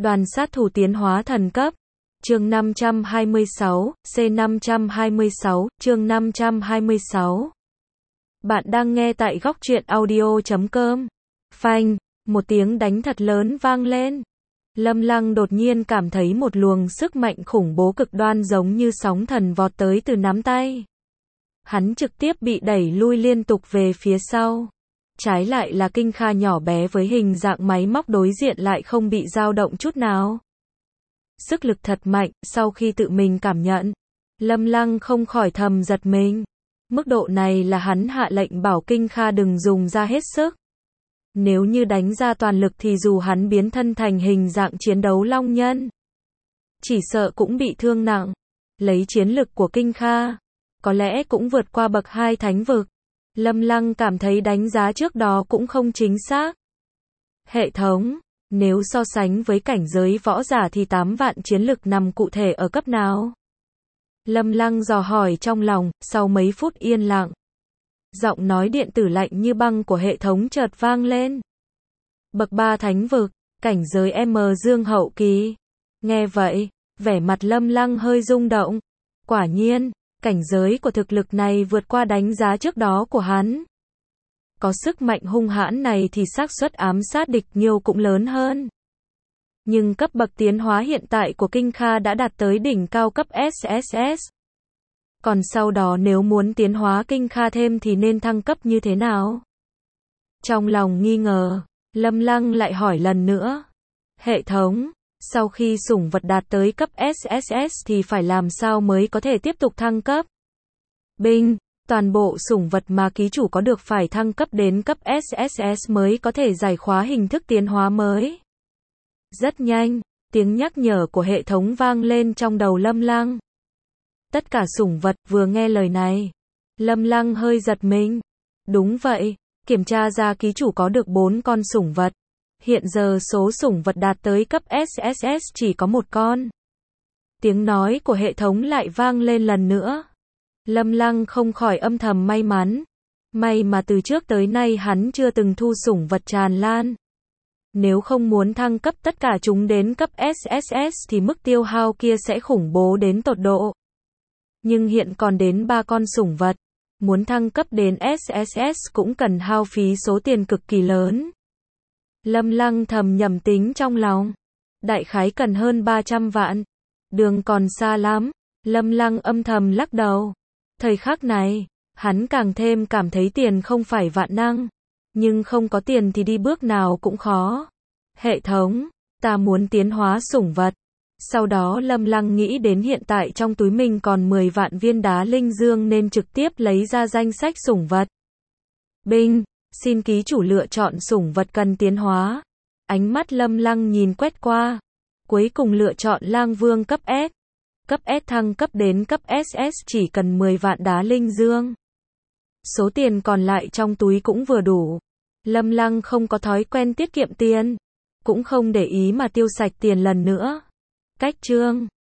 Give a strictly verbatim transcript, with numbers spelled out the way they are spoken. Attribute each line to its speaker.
Speaker 1: Đoàn sát thủ tiến hóa thần cấp. Chương năm trăm hai mươi sáu, C năm trăm hai mươi sáu, chương năm trăm hai mươi sáu. Bạn đang nghe tại góc truyện audio chấm com. Phanh, một tiếng đánh thật lớn vang lên. Lâm Lăng đột nhiên cảm thấy một luồng sức mạnh khủng bố cực đoan giống như sóng thần vọt tới từ nắm tay. Hắn trực tiếp bị đẩy lui liên tục về phía sau. Trái lại là Kinh Kha nhỏ bé với hình dạng máy móc đối diện lại không bị dao động chút nào. Sức lực thật mạnh, sau khi tự mình cảm nhận, Lâm Lăng không khỏi thầm giật mình. Mức độ này là hắn hạ lệnh bảo Kinh Kha đừng dùng ra hết sức. Nếu như đánh ra toàn lực thì dù hắn biến thân thành hình dạng chiến đấu long nhân, chỉ sợ cũng bị thương nặng. Lấy chiến lực của Kinh Kha, có lẽ cũng vượt qua bậc hai thánh vực. Lâm Lăng cảm thấy đánh giá trước đó cũng không chính xác. Hệ thống, nếu so sánh với cảnh giới võ giả thì tám vạn chiến lực nằm cụ thể ở cấp nào? Lâm Lăng dò hỏi trong lòng, sau mấy phút yên lặng. Giọng nói điện tử lạnh như băng của hệ thống chợt vang lên. Bậc ba thánh vực, cảnh giới M Dương hậu kỳ. Nghe vậy, vẻ mặt Lâm Lăng hơi rung động. Quả nhiên, cảnh giới của thực lực này vượt qua đánh giá trước đó của hắn. Có sức mạnh hung hãn này thì xác suất ám sát địch nhiều cũng lớn hơn. Nhưng cấp bậc tiến hóa hiện tại của Kinh Kha đã đạt tới đỉnh cao cấp S S S. Còn sau đó nếu muốn tiến hóa Kinh Kha thêm thì nên thăng cấp như thế nào? Trong lòng nghi ngờ, Lâm Lăng lại hỏi lần nữa. Hệ thống, sau khi sủng vật đạt tới cấp S S S thì phải làm sao mới có thể tiếp tục thăng cấp? Binh, toàn bộ sủng vật mà ký chủ có được phải thăng cấp đến cấp S S S mới có thể giải khóa hình thức tiến hóa mới. Rất nhanh, tiếng nhắc nhở của hệ thống vang lên trong đầu Lâm Lăng. Tất cả sủng vật vừa nghe lời này, Lâm Lăng hơi giật mình. Đúng vậy, kiểm tra ra ký chủ có được bốn con sủng vật. Hiện giờ số sủng vật đạt tới cấp S S S chỉ có một con. Tiếng nói của hệ thống lại vang lên lần nữa. Lâm Lăng không khỏi âm thầm may mắn. May mà từ trước tới nay hắn chưa từng thu sủng vật tràn lan. Nếu không muốn thăng cấp tất cả chúng đến cấp S S S thì mức tiêu hao kia sẽ khủng bố đến tột độ. Nhưng hiện còn đến ba con sủng vật. Muốn thăng cấp đến S S S cũng cần hao phí số tiền cực kỳ lớn. Lâm Lăng thầm nhầm tính trong lòng. Đại khái cần hơn ba trăm vạn. Đường còn xa lắm. Lâm Lăng âm thầm lắc đầu. Thời khắc này, hắn càng thêm cảm thấy tiền không phải vạn năng. Nhưng không có tiền thì đi bước nào cũng khó. Hệ thống, ta muốn tiến hóa sủng vật. Sau đó Lâm Lăng nghĩ đến hiện tại trong túi mình còn mười vạn viên đá linh dương nên trực tiếp lấy ra danh sách sủng vật. Binh, xin ký chủ lựa chọn sủng vật cần tiến hóa. Ánh mắt Lâm Lăng nhìn quét qua. Cuối cùng lựa chọn lang vương cấp S. Cấp S thăng cấp đến cấp S S chỉ cần mười vạn đá linh dương. Số tiền còn lại trong túi cũng vừa đủ. Lâm Lăng không có thói quen tiết kiệm tiền. Cũng không để ý mà tiêu sạch tiền lần nữa. Cách chương